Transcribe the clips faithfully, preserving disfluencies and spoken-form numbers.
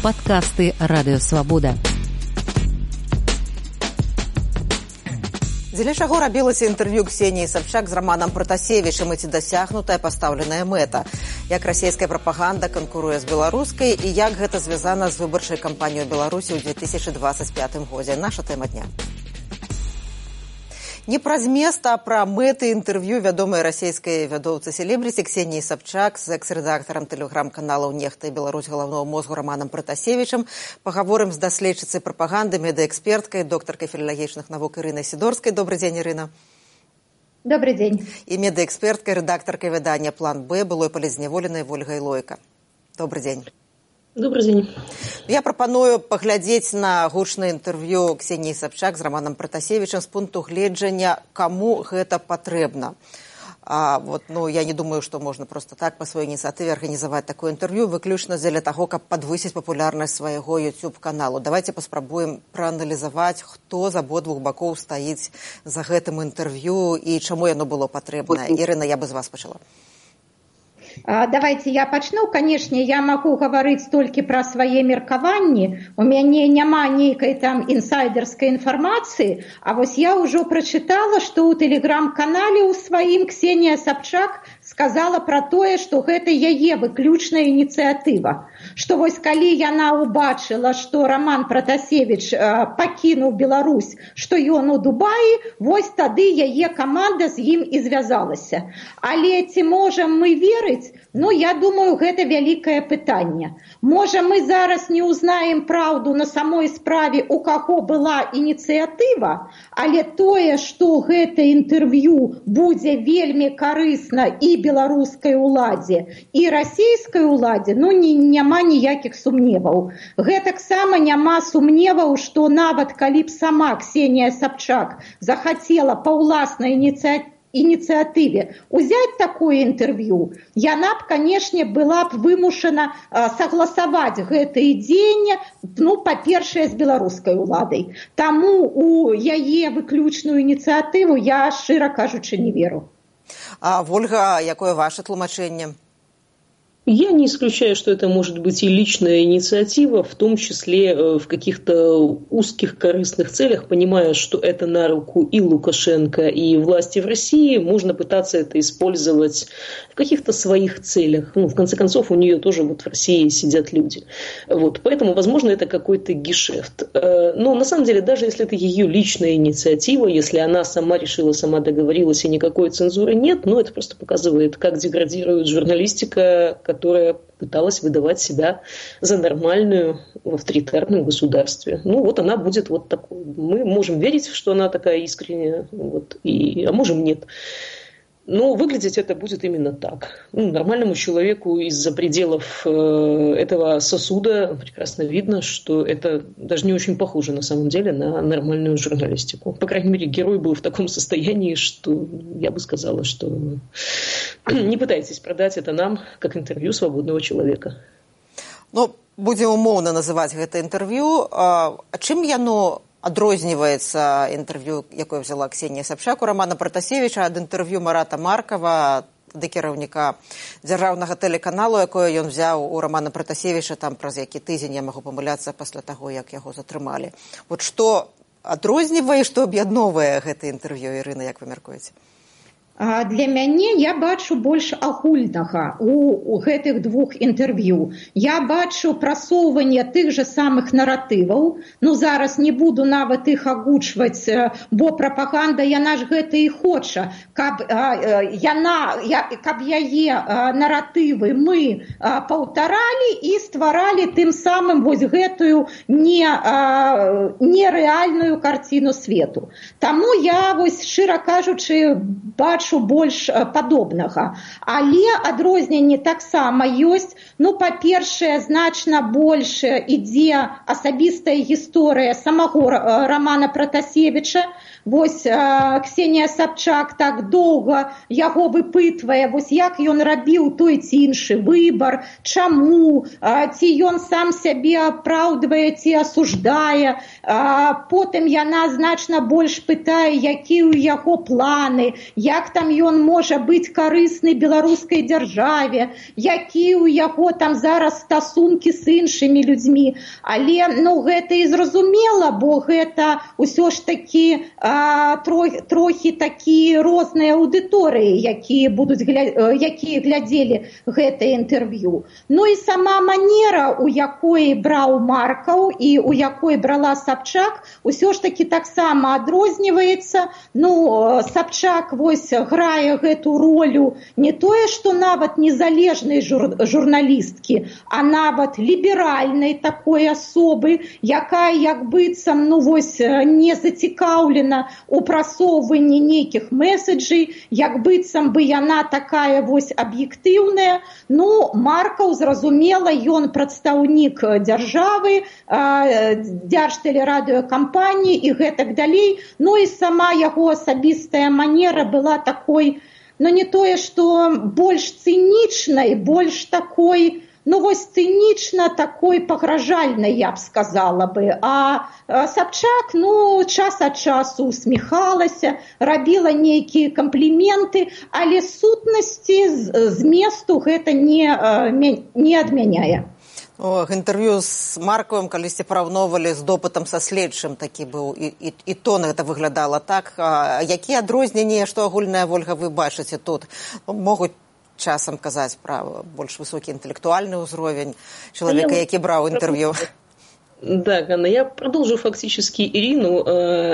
Падкасты Радыёвабода. Дзеля чаго рабілася інтэрв'ю Ксеніі Сабчак з Романом Пратасевічам і ці дасягнутая пастаўленая мэта? Як расійская прапаганда канкуруе з беларускай і як гэта звязана з выбарчай кампаніяй Беларусі ў две тысячы дваццаць пятым годзе? Наша тэма дня. Не пра змест, а пра мэты інтэрв'ю вядомай расійскай вядоўцы-селебрыці Ксеніі Сабчак з экс-рэдактарам тэлеграм-каналаў «Нехта» і «Беларусь» галаўнога мозгу Романом Пратасевічам. Пагаворым з даследчыцай прапаганды, медыэксперткай, доктаркай філалагічных навук Ірынай Сідорскай. Добрый дзень, Ірына. Добрый дзень. І медыэксперткай, рэдактаркай выдання «План Б», былой палізняволенай Вольгай Лойка. Добрый дзень. Добрый дзень. Я прапаную паглядзець на гучнае інтэрв'ю Ксеніі Сабчак з Романом Пратасевічам з пункту гледжання, каму гэта патрэбна. А, вот, ну, я не думаю, што можна просто так па сваёй ініцыятыве арганізаваць такое інтэрв'ю, выключна дзеля таго, каб падвысіць папулярнасць свайго YouTube-каналу. Давайте паспрабуем прааналізаваць, хто з абодвух бакоў стаіць за гэтым інтэрв'ю і чаму яно было патрэбнае. Ірына, я бы з вас пачала. Давайте я пачну. Канешне, я магу гаварыць толькі пра свае меркаванні. У мяне няма нейкай там інсайдерскай інфармацыі, а вось я ўжо прачытала, што ў тэлеграм-канале ў сваім Ксенія Сабчак сказала пра тое, што гэта яе выключная ініцыятыва. Што вось калі яна ўбачыла, што Роман Пратасевіч пакінуў Беларусь, што ён у Дубаі, вось тады яе каманда з ім і звязалася. Але ці можам мы верыць? Ну, я думаю, гэта вялікае пытанне. Можа, мы зараз не узнаем праўду на самой справе, у каго была ініцыятыва, але тое, што гэта інтэрв'ю будзе вельмі карысна і беларускай уладзе, і расійскай уладзе, ну, не, няма ніякіх сумневаў. Гэтаксама няма сумневаў, што нават калі б сама Ксенія Сабчак захацела па ўласнай ініцыятыве ініцыятыве узяць такое інтэрв'ю, яна б, канешне, была б вымушана а, сагласаваць гэтае дзеянне, ну, па-першае, з беларускай уладай. Таму у яе выключную ініцыятыву я, шчыра кажучы, не веру. А, Вольга, якое ваше тлумачэнне? Я не исключаю, что это может быть и личная инициатива, в том числе в каких-то узких корыстных целях, понимая, что это на руку и Лукашенко, и власти в России, можно пытаться это использовать в каких-то своих целях. Ну, в конце концов, у нее тоже вот в России сидят люди. Вот, поэтому, возможно, это какой-то гешефт. Но на самом деле, даже если это ее личная инициатива, если она сама решила, сама договорилась, и никакой цензуры нет, ну, это просто показывает, как деградирует журналистика, которая пыталась выдавать себя за нормальную в авторитарном государстве. Ну, вот она будет вот такой. Мы можем верить, что она такая искренняя, вот, и, а можем нет. Но выглядеть это будет именно так. Ну, нормальному человеку из-за пределов э, этого сосуда прекрасно видно, что это даже не очень похоже на самом деле на нормальную журналистику. По крайней мере, герой был в таком состоянии, что я бы сказала, что не пытайтесь продать это нам как интервью свободного человека. Ну, будем умоўна называць гэта інтэрв'ю. А чым яно адрозніваецца інтэрв'ю, якое взяла Ксенія Сабчак у Романа Пратасевіча ад інтэрв'ю Марата Маркава, да кіраўніка дзяржаўнага тэлеканалу, якое ён взяў у Романа Пратасевіча там праз які тыдзень, я магу памыляцца, пасля таго, як яго затрымалі. Вот што адрознівае, што аб'ядноўвае гэта інтэрв'ю, Ірына, як вы мяркуеце? Для мяне я бачу больш агульнага у, у гэтых двух інтэрв'ю. Я бачу прасоўванне тых жа самых наратываў. Ну, зараз не буду нават іх агучваць, бо прапаганда, яна ж гэта і хоча, каб, яна, каб яе наратывы мы паўтаралі і стваралі тым самым вось гэтую не, нерэальную карціну свету. Таму я, вось, шчыра кажучы, бачу больш падобнага. Але адрозненне таксама ёсць. Ну, па-першае, значна больш ідзе асабістая гісторыя самого Романа Пратасевіча. вось Ксенія Сабчак так доўга яго выпытвае, вось як ён рабіў той ці іншы выбар, чаму, ці ён сам сябе апраўдвае ці асуждае. Потым яна значна больш пытае, якія ў яго планы, як там ён можа быць карысны беларускай дзяржаве, якія ў яго там зараз стасункі з іншымі людзьмі. Але ну, гэта і зразумела, бо гэта ўсё ж такі а, трохі, трохі такі розныя аўдыторыі, якія, будуць, якія глядзелі гэтае інтэрв'ю. Ну і сама манера, у якой браў Маркаў і у якой брала Сабчак, усё ж такі таксама адрозніваецца. Ну, Сабчак вось грае гэту ролю не тое, што нават незалежнай жур, журналісткі, а нават ліберальнай такой асобы, якая як быццам ну, вось, не зацікаўлена у прасоўванні нейкіх меседжей, як быццам бы яна такая вось аб'ектыўная. Ну, Маркаў, зразумела, ён прадстаўнік дзяржавы, дзяржтэлерадыёкампаніі і гэтак далей. Ну і сама яго асабістая манера была такой, ну не тое, што больш цынічнай, больш такой, ну вось цынічна такой пагражальнай, я б сказала бы. А Сабчак, ну, час ад часу усміхалася, рабіла нейкія кампліменты, але сутнасці, зместу гэта не, не адмяняе. О, інтэрв'ю з Маркавым калісьці параўноўвалі з допытам са следчым, такі быў, і, і, і то гэта выглядала так. А, якія адрозненні, што агульная, Вольга, вы бачыце тут? Могуць часам казаць пра больш высокі інтэлектуальны ўзровень чалавека, які браў інтэрв'ю. Да, Ганна, я продолжу фактически Ирину.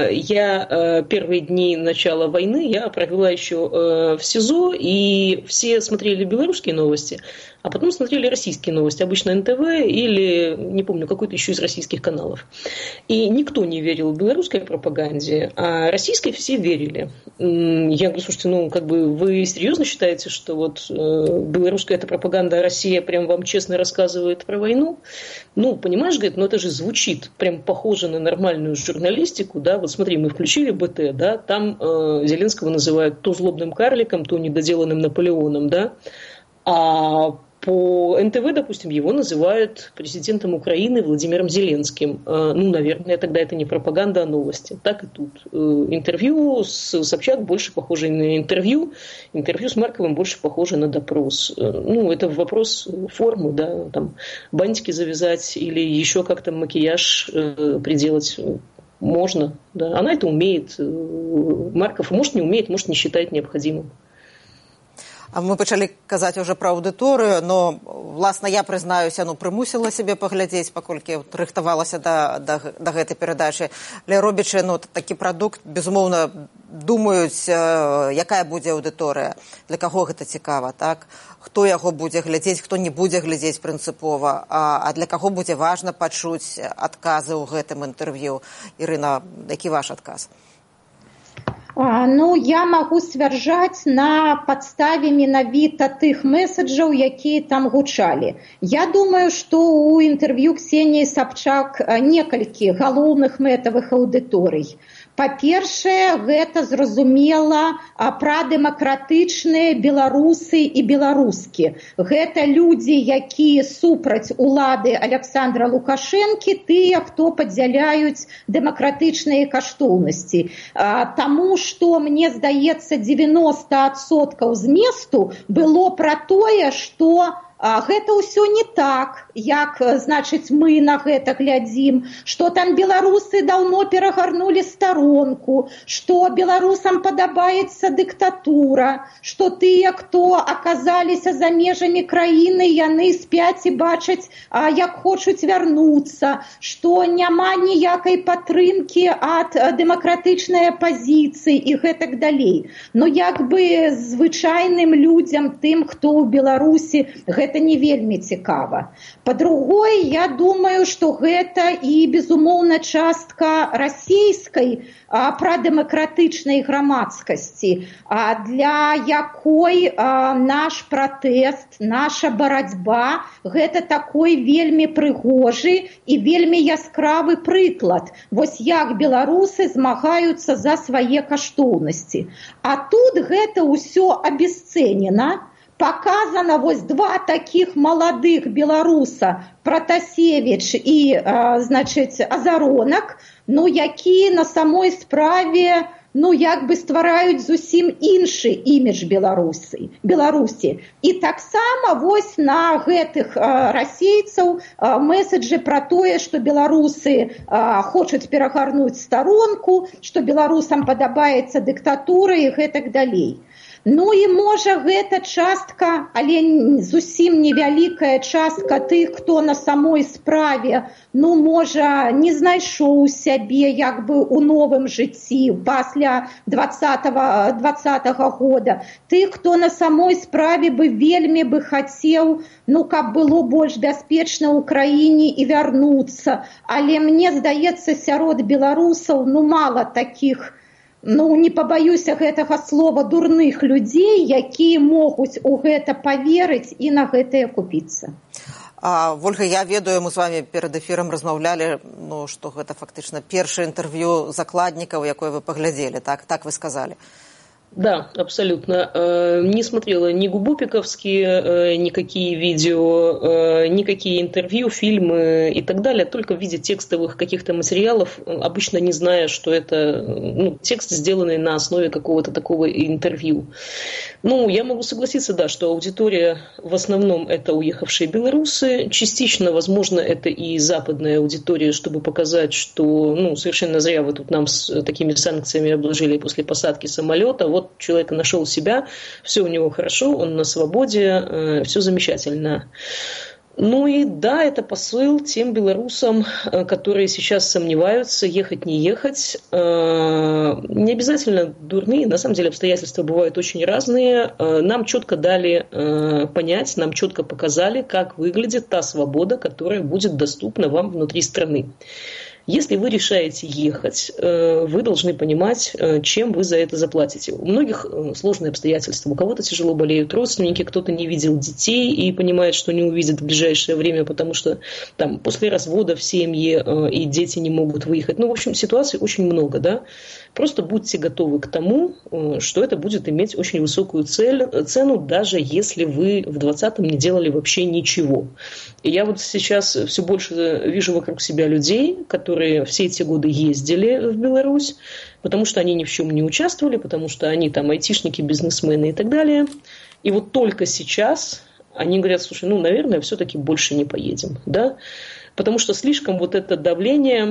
Я первые дни начала войны я провела еще в СИЗО, и все смотрели белорусские новости, а потом смотрели российские новости, обычно эн тэ вэ или, не помню, какой-то еще из российских каналов. И никто не верил белорусской пропаганде, а российской все верили. Я говорю, слушайте, ну, как бы вы серьезно считаете, что вот белорусская эта пропаганда, а Россия прям вам честно рассказывает про войну? Ну, понимаешь, говорит, ну это же звучит прям похоже на нормальную журналистику, да, вот смотри, мы включили бэ тэ, да, там э, Зеленского называют то злобным карликом, то недоделанным Наполеоном, да, а по эн тэ вэ, допустим, его называют президентом Украины Владимиром Зеленским. Э, ну, наверное, тогда это не пропаганда, а новости. Так и тут. Э, интервью с Собчак больше похоже на интервью, интервью с Марковым больше похоже на допрос. Э, ну, это вопрос формы, да, там, бантики завязать или еще как-то макияж э, приделать можно. Да. Она это умеет. Марков, может, не умеет, может, не считает необходимым. А мы пачалі казаць уже пра аўдыторыю, но, власна, я прызнаюся, ну, прымусіла сябе паглядзець, паколькі рыхтавалася да, да, да гэтай перадачы. Але робячы, ну, такі прадукт, безумоўна, думаюць, якая будзе аўдыторыя, для каго гэта цікава, так? Хто яго будзе глядзець, хто не будзе глядзець прынцыпова, а, а для каго будзе важна пачуць адказы ў гэтым інтэрв'ю. Ірына, які ваш адказ? Ну, я магу сцвярджаць на падставе менавіта тых меседжаў, якія там гучалі. Я думаю, што ў інтэрв'ю Ксеніі Сабчак некалькі галоўных мэтавых аўдыторый. Па-першае, гэта, зразумела, прадэмакратычныя беларусы і беларускі. Гэта людзі, якія супраць улады Александра Лукашэнкі, тыя, хто падзяляюць дэмакратычныя каштоўнасці. Таму што, мне здаецца, дзевяноста адсоткаў зместу было пра тое, што гэта ўсё не так, як, значыць, мы на гэта глядзім, што там беларусы даўно перагарнулі старонку, што беларусам падабаецца дыктатура, што тыя, хто аказаліся за межамі краіны, яны спяць і бачаць, як хочуць вярнуцца, што няма ніякай падтрымкі ад дэмакратычнай апазіцыі і гэтак далей. Ну, як бы звычайным людзям, тым, хто ў Беларусі гэта гэта не вельмі цікава. Па-другое, я думаю, што гэта і, безумоўна, частка расійскай а, прадэмакратычнай грамадскасці, а, для якой а, наш пратэст, наша барацьба гэта такой вельмі прыгожы і вельмі яскравы прыклад. Вось як беларусы змагаюцца за свае каштоўнасці. А тут гэта ўсё абесцэнена, показано вось два таких молодых белоруса, Протасевич и, а, значит, Азаронок, ну, які на самой справе, ну, як бы ствараюць зусім іншы імідж Беларуси, Беларусі. І таксама вось на гэтых а, расейцаў а, месседжы про тое, што беларусы а, хочуць перагарнуць старонку, што беларусам падабаецца дыктатура і гэтак далей. Ну і можа гэта частка, але зусім невялікая частка тых, хто на самой справе, ну можа не знайшоў сябе як бы у новым жыцці пасля двадцатага года. Тых, хто на самой справе бы вельмі бы хацеў, ну каб было больш бяспечна ў краіне і вярнуцца. Але мне здаецца, сярод беларусаў ну мала такіх, ну, не побаюся гэтага слова, дурных людзей, якія могуць у гэта поверыць і на гэтае купіцца. А, Вольга, я ведаю, мы з вами перад эфірам размаўлялі, ну, што гэта фактычна першае інтэрв'ю закладнікаў, якое вы паглядзелі, так, так вы сказалі. Да, абсолютно. Не смотрела ни губопиковские, никакие видео, никакие интервью, фильмы и так далее, только в виде текстовых каких-то материалов, обычно не зная, что это ну, текст, сделанный на основе какого-то такого интервью. Ну, я могу согласиться, да, что аудитория в основном это уехавшие белорусы, частично, возможно, это и западная аудитория, чтобы показать, что ну, совершенно зря вы тут нам с такими санкциями обложили после посадки самолета. Вот человек нашел себя, все у него хорошо, он на свободе, э, все замечательно. Ну и да, это посыл тем белорусам, которые сейчас сомневаются, ехать, не ехать. Э, не обязательно дурные, на самом деле обстоятельства бывают очень разные. Э, нам четко дали э, понять, нам четко показали, как выглядит та свобода, которая будет доступна вам внутри страны. Если вы решаете ехать, вы должны понимать, чем вы за это заплатите. У многих сложные обстоятельства. У кого-то тяжело болеют родственники, кто-то не видел детей и понимает, что не увидит в ближайшее время, потому что там, после развода в семье и дети не могут выехать. Ну, в общем, ситуаций очень много, да. Просто будьте готовы к тому, что это будет иметь очень высокую цель, цену, даже если вы в двадцатом не делали вообще ничего. И я вот сейчас все больше вижу вокруг себя людей, которые все эти годы ездили в Беларусь, потому что они ни в чем не участвовали, потому что они там айтишники, бизнесмены и так далее. И вот только сейчас они говорят, слушай, ну, наверное, все-таки больше не поедем, да, потому что слишком вот это давление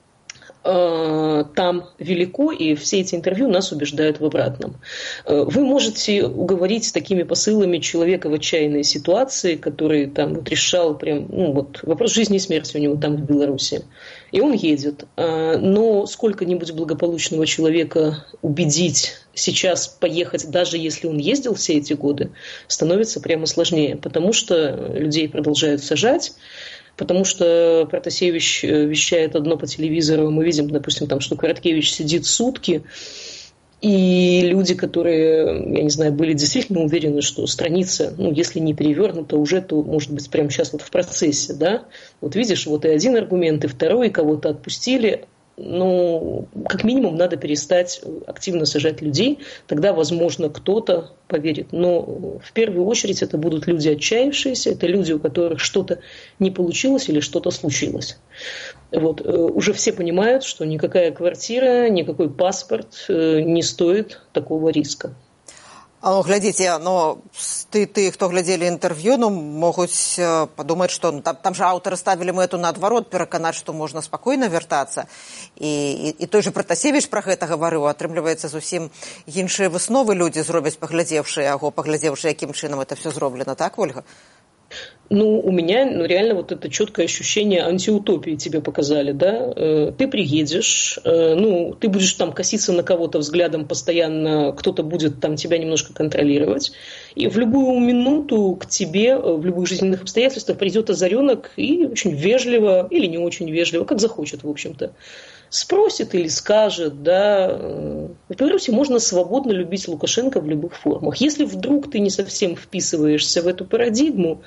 там велико, и все эти интервью нас убеждают в обратном. Вы можете уговорить такими посылами человека в отчаянной ситуации, который там вот решал прям, ну вот, вопрос жизни и смерти у него там в Беларуси. И он едет. Но сколько-нибудь благополучного человека убедить сейчас поехать, даже если он ездил все эти годы, становится прямо сложнее, потому что людей продолжают сажать. Потому что Протасевич вещает одно по телевизору, мы видим, допустим, там, что Короткевич сидит сутки, и люди, которые, я не знаю, были действительно уверены, что страница, ну, если не перевернута уже, то, может быть, прямо сейчас вот в процессе, да. Вот видишь, вот и один аргумент, и второй, кого-то отпустили. Ну, как минимум, надо перестать активно сажать людей, тогда, возможно, кто-то поверит. Но в первую очередь это будут люди отчаявшиеся, это люди, у которых что-то не получилось или что-то случилось. Вот. Уже все понимают, что никакая квартира, никакой паспорт не стоит такого риска. Ну, глядзіце, ну, ты, ты, хто глядзелі інтэрв'ю, ну, могуць падумаць, што ну, там, там жа аўтары ставілі мэту наадварот, пераканаць, што можна спакойна вяртацца. І, і, і той жа Протасевич пра гэта гаварыў, атрымліваецца зусім іншыя высновы людзі зробяць, паглядзеўшы яго, паглядзеўшы, якім чынам это все зроблена, так, Ольга? Ну, у меня ну, реально вот это четкое ощущение антиутопии тебе показали, да? Ты приедешь, ну, ты будешь там коситься на кого-то взглядом постоянно, кто-то будет там тебя немножко контролировать, и в любую минуту к тебе, в любых жизненных обстоятельствах придет озаренок и очень вежливо, или не очень вежливо, как захочет, в общем-то, спросит или скажет, да. В Беларуси можно свободно любить Лукашенко в любых формах. Если вдруг ты не совсем вписываешься в эту парадигму,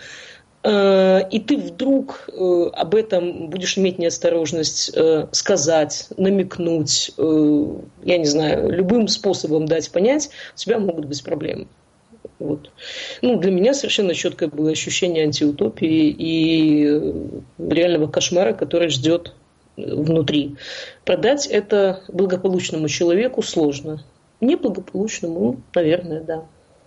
и ты вдруг об этом будешь иметь неосторожность сказать, намекнуть, я не знаю, любым способом дать понять, у тебя могут быть проблемы. Вот. Ну, для меня совершенно четкое было ощущение антиутопии и реального кошмара, который ждет внутри. Продать это благополучному человеку сложно. Неблагополучному, наверное, да.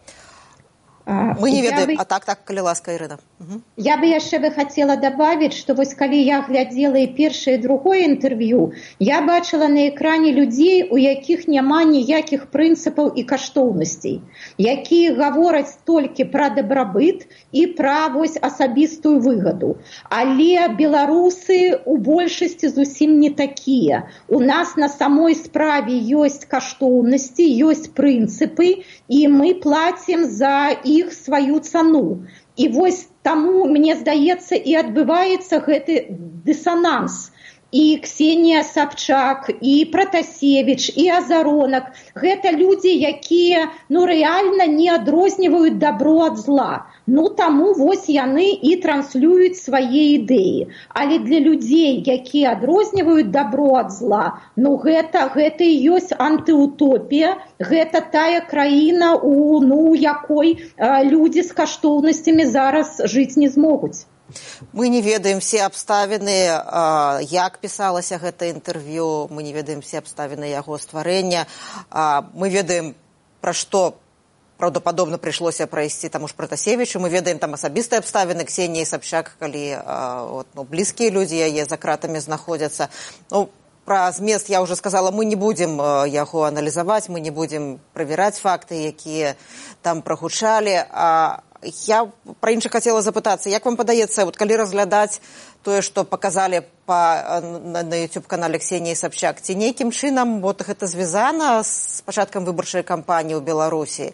Мы не ведаем, бы... а так, так, калі ласка, Ірына. Угу. Я бы яшчэ бы хотела добавить, что вось калі я глядзела і першае і другое інтэрв'ю, я бачыла на экране людзей, у якіх няма ніякіх прынцыпаў і каштоўнасцей, якія гавораць толькі пра дабрабыт і пра вось асабістую выгаду. Але беларусы у большасці зусім не такія. У нас на самой справе ёсць каштоўнасці, ёсць прынцыпы, і мы плацім за іх сваю цану. І вось таму, мне здаецца, і адбываецца гэты дысананс. І Ксенія Сабчак, і Пратасевіч, і Азаронак. Гэта людзі, якія ну, рэальна не адрозніваюць добро ад зла. Ну, таму вось яны і транслююць свае ідэі. Але для людзей, якія адрозніваюць добро ад зла, ну, гэта, гэта і ёсць антыутопія, гэта тая краіна, у ну, якой а, людзі з каштоўнасцямі зараз жыць не змогуць. Мы не ведаем все абставіны, як пісалася гэта інтэрв'ю, мы не ведаем все абставіны яго стварэння. Мы ведаем, пра што праўдападобна прыйшлося прайсці таму ж Пратасевічу, мы ведаем там асабістыя абставіны Ксеніі Сабчак, калі от, ну, блізкія людзі яе за кратамі знаходзяцца. Ну, пра змест я ўжо сказала, мы не будзем яго аналізаваць, мы не будзем правяраць факты, якія там прагучалі. А я пра інша хацела запытацца, як вам падаецца, вот, калі разглядаць тое, што паказалі па, на, на YouTube-канале Ксеніі Сабчак, ці нейкім чынам вот, гэта звязана з пачаткам выбарчай кампаніі ў Беларусі?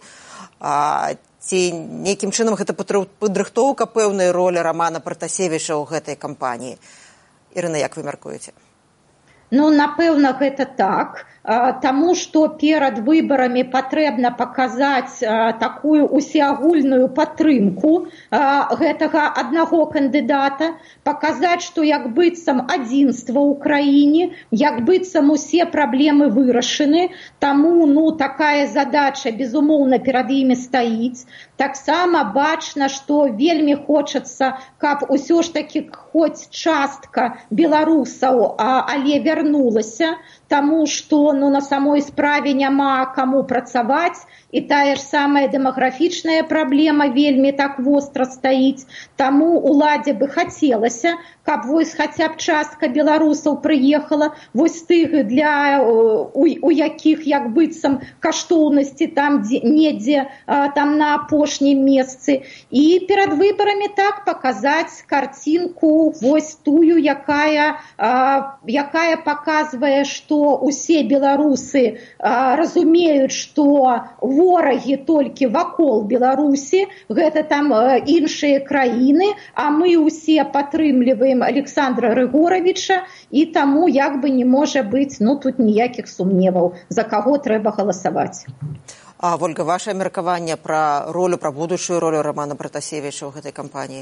А, ці нейкім чынам гэта падрыхтоўка пэўнай ролі Рамана Пратасевіча ў гэтай кампаніі? Ірына, як вы мяркуеце? Ну, напэўна, гэта так, таму што перад выбарамі патрэбна паказаць такую усеагульную падтрымку гэтага аднаго кандыдата, паказаць, што як быццам адзінства ў краіне, як быццам усе праблемы вырашаны, таму ну, такая задача, безумоўна, перад імі стаіць. Таксама бачна, што вельмі хочацца, каб усё ж такі хоць частка беларусаў, але вярнулася, таму што ну, на самой справе няма каму працаваць, і тая ж самая дэмаграфічная праблема вельмі так востра стаіць. Таму уладзе бы хацелася, каб вось хаця б частка беларусаў прыехала, вось тых, для, у, у якіх як быццам каштоўнасці там дзе, недзе там на апошнім месцы. І перад выбарамі так паказаць карцінку вось тую, якая, якая паказвае, што усе беларусы разумеюць, што ворагі толькі вакол Беларусі, гэта там іншыя краіны, а мы ўсе падтрымліваем Александра Рыгоравіча, і таму як бы не можа быць ну, тут ніякіх сумневаў, за каго трэба галасаваць. А, Вольга, ваше меркаванне пра ролю, пра будучую ролю Рамана Пратасевіча ў гэтай кампаніі?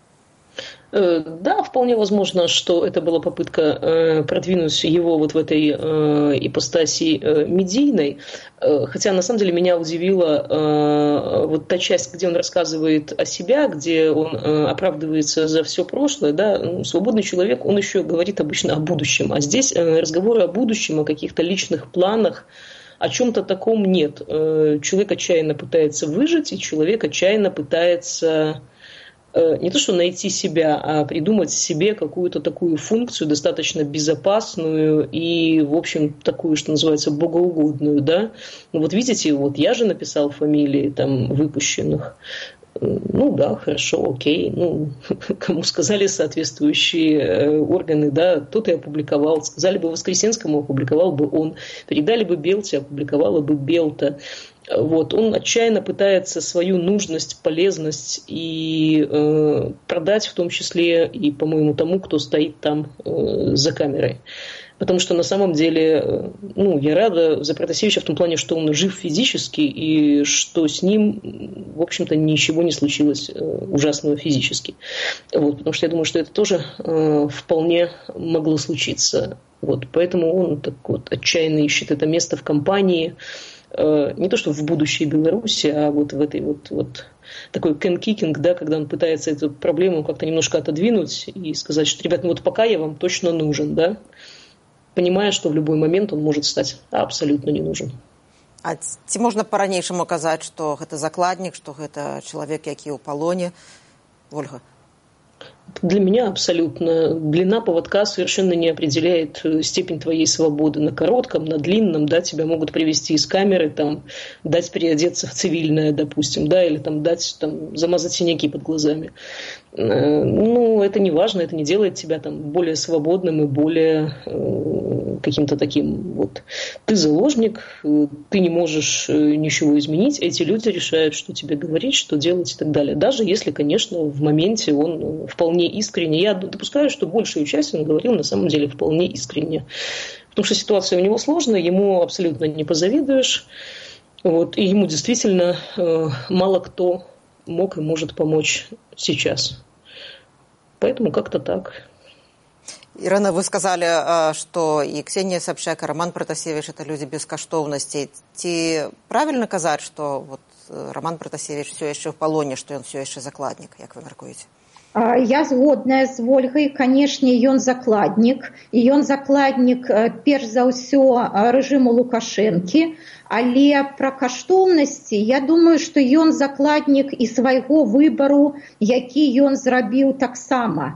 Да, вполне возможно, что это была попытка э, продвинуть его вот в этой э, ипостаси э, медийной. Э, хотя, на самом деле, меня удивила э, вот та часть, где он рассказывает о себе, где он э, оправдывается за все прошлое. Да? Ну, свободный человек, он еще говорит обычно о будущем. А здесь э, разговоры о будущем, о каких-то личных планах, о чем-то таком нет. Э, человек отчаянно пытается выжить, и человек отчаянно пытается... не то что найти себя, а придумать себе какую-то такую функцию, достаточно безопасную и, в общем, такую, что называется, богоугодную, да. Ну вот видите, вот я же написал фамилии там выпущенных. Ну да, хорошо, окей. Ну, кому сказали соответствующие органы, да, тот и опубликовал. Сказали бы Воскресенскому, опубликовал бы он. Передали бы Белте, опубликовала бы Белта. Вот. Он отчаянно пытается свою нужность, полезность и э, продать, в том числе и, по-моему, тому, кто стоит там э, за камерой. Потому что на самом деле, ну, я рада за Протасевича в том плане, что он жив физически и что с ним, в общем-то, ничего не случилось ужасного физически. Вот, потому что я думаю, что это тоже э, вполне могло случиться. Вот, поэтому он так вот отчаянно ищет это место в компании. Э, не то, что в будущей Беларуси, а вот в этой вот... вот такой can-kicking, да, когда он пытается эту проблему как-то немножко отодвинуть и сказать, что, ребят, ну вот пока я вам точно нужен, да, понимая, что в любой момент он может стать абсолютно не нужен. А ці можна по-ранейшаму казаць, што гэта закладнік, што гэта чалавек, які ў палоне? Ольга? Для меня абсолютно. Длина поводка совершенно не определяет степень твоей свободы. На коротком, на длинном, да, тебя могут привести из камеры, там, дать переодеться в цивильное, допустим, да, или там дать, там, замазать синяки под глазами. Ну, это не важно, это не делает тебя там более свободным и более э, каким-то таким вот. Ты заложник, ты не можешь ничего изменить, эти люди решают, что тебе говорить, что делать и так далее. Даже если, конечно, в моменте он вполне искренне, я допускаю, что большую часть он говорил на самом деле вполне искренне. Потому что ситуация у него сложная, ему абсолютно не позавидуешь. Вот, и ему действительно э, мало кто мог и может помочь сейчас. Поэтому как-то так. Ирина, вы сказали, что и Ксения Собчак, и Роман Протасевич – это люди бескоштовности. Ці правильно казать, что вот Роман Протасевич все еще в полоне, что он все еще закладник, как вы мяркуеце? Я згодная з Ольгай, канешне, ён закладнік, і ён закладнік, перш за ўсё, рэжыму Лукашэнкі, але пра каштоўнасці, я думаю, што ён закладнік і свайго выбару, які ён зрабіў таксама.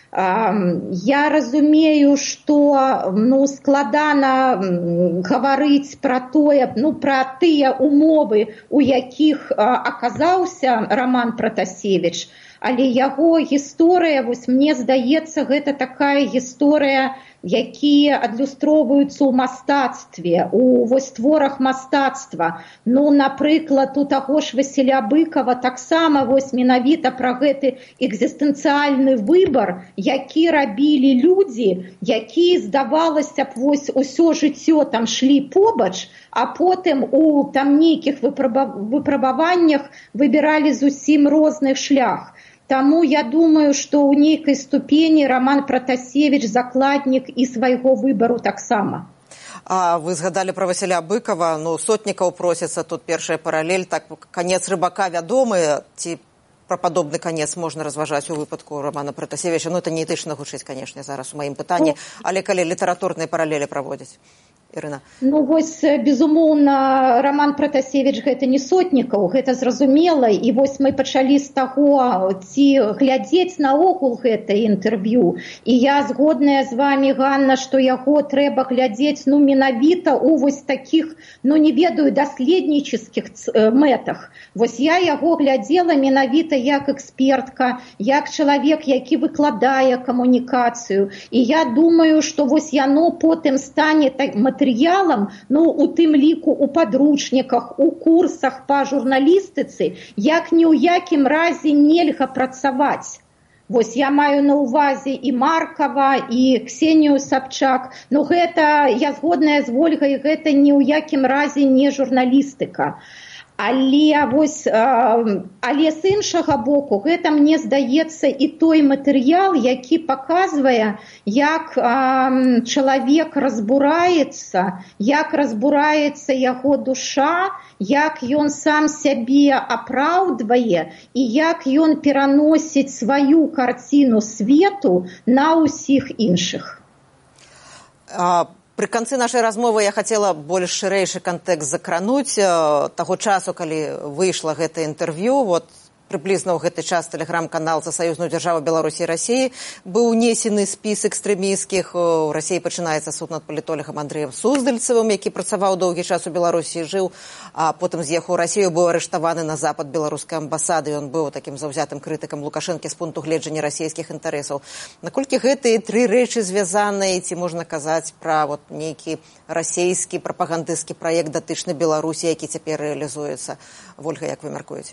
Я разумею, што ну, складана гаварыць пра тое, ну, пра тыя умовы, у якіх аказаўся Роман Протасевич, але яго гісторыя, вось мне здаецца, гэта такая гісторыя, якія адлюстроўваюцца ў мастацтве, у вось творах мастацтва. Ну, напрыклад, у таго ж Васіля Быкова таксама вось менавіта пра гэты экзістэнцыяльны выбар, які рабілі людзі, якія, здавалася б, вось усё жыццё там шлі побач, а потым у там нейкіх выпрабаваннях выбіралі зусім розны шлях. Таму я думаю, што ў нейкай ступені Роман Протасевич закладнік і свайго выбару таксама. А вы згадалі пра Васіля Быкова, ну, сотнікаў просіцца, тут першая паралель, так, канец рыбака вядомы, ці пра падобны канец можна разважаць у выпадку Романа Протасевича? Ну, это не этычна гучыць, канешне, зараз у маім пытанні, але калі літаратурныя паралелі праводзяць. Ірына. Ну, вось, безумоўна, Роман Протасевич гэта не сотнікаў, гэта зразумела, і вось мы пачалі з таго, ці глядзець наогул гэта інтэрв'ю. І я згодная з вамі, Ганна, што яго трэба глядзець, ну, менавіта у вось такіх, ну, не ведаю, даследнічаскіх мэтах. Вось я яго глядзела менавіта як экспертка, як чалавек, які выкладае камунікацыю. І я думаю, што вось яно потым стане так матэрыялам, ну, у тым ліку у падручніках, у курсах па журналістыцы, як ні ў якім разе нельга працаваць. Вось я маю на ўвазе і Маркова, і Ксенію Собчак. Ну, гэта, я згодная з Ольгай, гэта ні ў якім разе не журналістыка. Але, вось, але з іншага боку, гэта, мне здаецца, і той матэрыял, які паказвае, як чалавек разбураецца, як разбураецца яго душа, як ён сам сябе апраўдвае і як ён пераносіць сваю карціну свету на ўсіх іншых. А... Пры канцы нашай размовы я хацела больш шырэйшы кантэкст закрануць таго часу, калі выйшла гэта інтэрв'ю. Вот прыблізна ў гэты час тэлеграм-канал за саюзную дзяржаву Беларусі і Расіі быў унесены спіс экстрэмісцкіх. У Расіі пачынаецца суд над палітолагам Андрэем Суздальцевым, які працаваў доўгі час у Беларусі і жыў, а потым з'ехаў у Расію, быў арыштаваны на запад беларускай амбасады. Ён быў такім заўзятым крытыкам Лукашэнкі з пункту гледжання расійскіх інтарэсаў. Наколькі гэтыя тры рэчы звязаныя, ці можна казаць пра вот нейкі расійскі прапагандысцкі праект датычны Беларусі, які цяпер рэалізуецца? Вольга, як вы мяркуеце?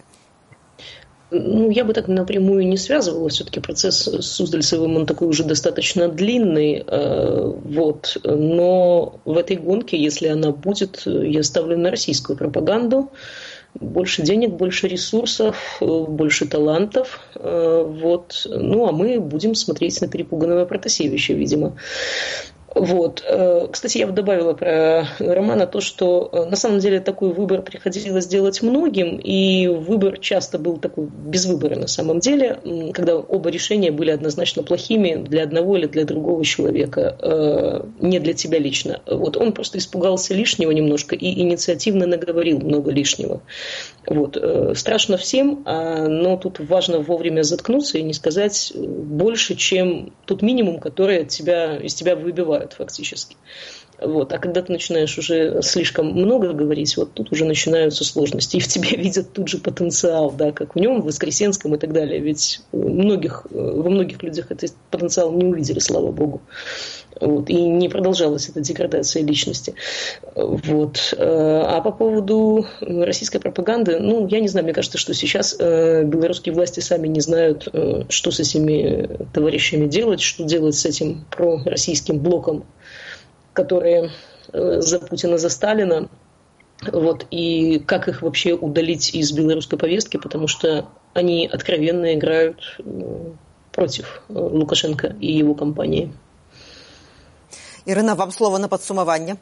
Ну, я бы так напрямую не связывала. Все-таки процесс с Суздальцевым, он такой уже достаточно длинный. Э, вот. Но в этой гонке, если она будет, я ставлю на российскую пропаганду. Больше денег, больше ресурсов, больше талантов. Э, вот. Ну, а мы будем смотреть на перепуганного Протасевича, видимо. Вот. Кстати, я бы добавила про Романа то, что на самом деле такой выбор приходилось делать многим, и выбор часто был такой без выбора на самом деле, когда оба решения были однозначно плохими для одного или для другого человека, не для тебя лично. Вот. Он просто испугался лишнего немножко и инициативно наговорил много лишнего. Вот. Страшно всем, но тут важно вовремя заткнуться и не сказать больше, чем тот минимум, который от тебя, из тебя выбивают фактически. Вот. А когда ты начинаешь уже слишком много говорить, вот тут уже начинаются сложности. И в тебе видят тут же потенциал, да, как в нем, в Воскресенском и так далее. Ведь многих, во многих людях этот потенциал не увидели, слава богу. Вот. И не продолжалась эта деградация личности. Вот. А по поводу российской пропаганды, ну, я не знаю, мне кажется, что сейчас белорусские власти сами не знают, что с этими товарищами делать, что делать с этим пророссийским блоком, которые за Путина, за Сталина, вот, и как их вообще удалить из белорусской повестки, потому что они откровенно играют против Лукашенко и его компании. Ірина, вам слово на падсумаванне.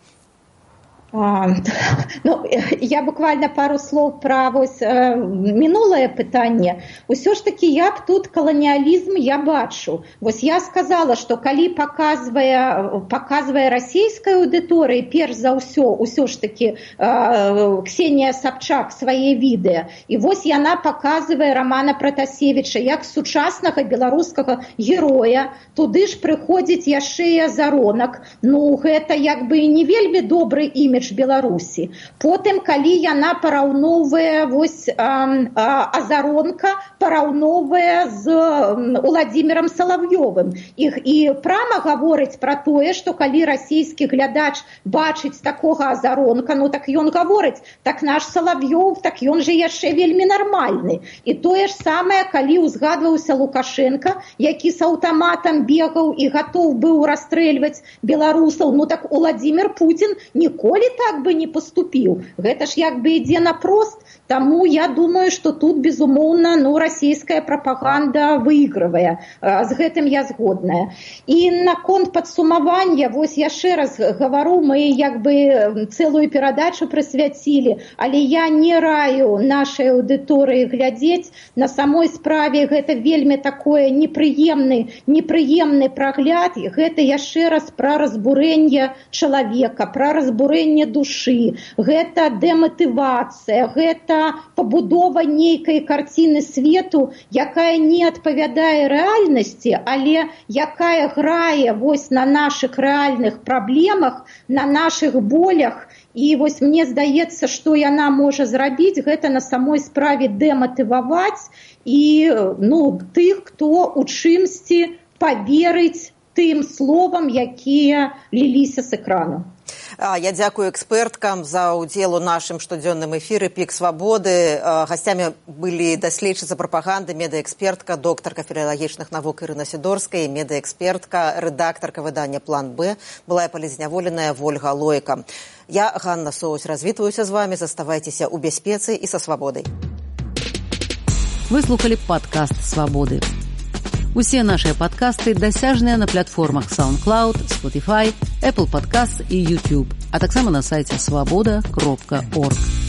А, ну, я буквально пару слов про вось, э, минулое пытанне. Усё ж таки я б тут колониализм я бачу. Вось я сказала, что калі показывая, показывая российской аудитории, перш за ўсё, усё ж таки э, Ксения Собчак свае відэа. И вось яна показывая Романа Протасевича як сучаснага беларускага героя. Туды ж прыходзіць яшчэ і Азаронак. Ну, гэта як бы не вельмі добры імідж Беларусі. Потым, калі яна параўноўвае вось а, а, Азаронка, параўноўвае з Уладзімірам Салав'ёвым. І, і прама гаворыць пра тое, што калі расійскі глядач бачыць такога Азаронка, ну так ён гаворыць, так наш Салав'ёв, так ён же яшчэ вельмі нармальны. І тое ж самае, калі ўзгадваўся Лукашенка, які з аўтаматам бегаў і гатоў быў расстрэльваць беларусаў, ну так Уладзімір Путін ніколі так бы не поступил. Это ж як бы ідзе напрост. Тому я думаю, что тут, безумоўна, ну, российская пропаганда выигрывае. З гэтым я згодная. И наконт падсумавання, вось яшчэ раз говорю, мы як бы целую перадачу прысвяцілі, але я не раю нашай аўдыторыі глядзець. На самой справе гэта вельмі такое непрыемны, непрыемны прагляд. Гэта яшчэ раз пра разбурэнне чалавека, пра разбурэнне душы, гэта дэматывацыя, гэта пабудова нейкай карціны свету, якая не адпавядае рэальнасці, але якая грае вось на нашых рэальных праблемах, на нашых болях. І вось мне здаецца, што яна можа зрабіць, гэта на самой справе дэматываваць і ну, тых, хто у чымсьці паверыць тым словам, якія ліліся з экрану. Я дзякую эксперткам за ўдзел у нашым штодзённым эфіры «Пік свабоды». Гасцямі былі даследчыца прапаганды, медыэкспертка, доктарка філалагічных навук Ірына Сідорская, медыэкспертка, рэдактарка выдання «План Б», былая палізняволеная Вольга Лойка. Я, Ганна Соусь, развітваюся з вами. Заставайцеся ў бяспецы і са свабодай. Вы слухали падкаст «Свабоды». Усе наши подкасты дасяжныя на платформах SoundCloud, Spotify, Apple Podcasts и YouTube, а таксама на сайте свобода кропка орг.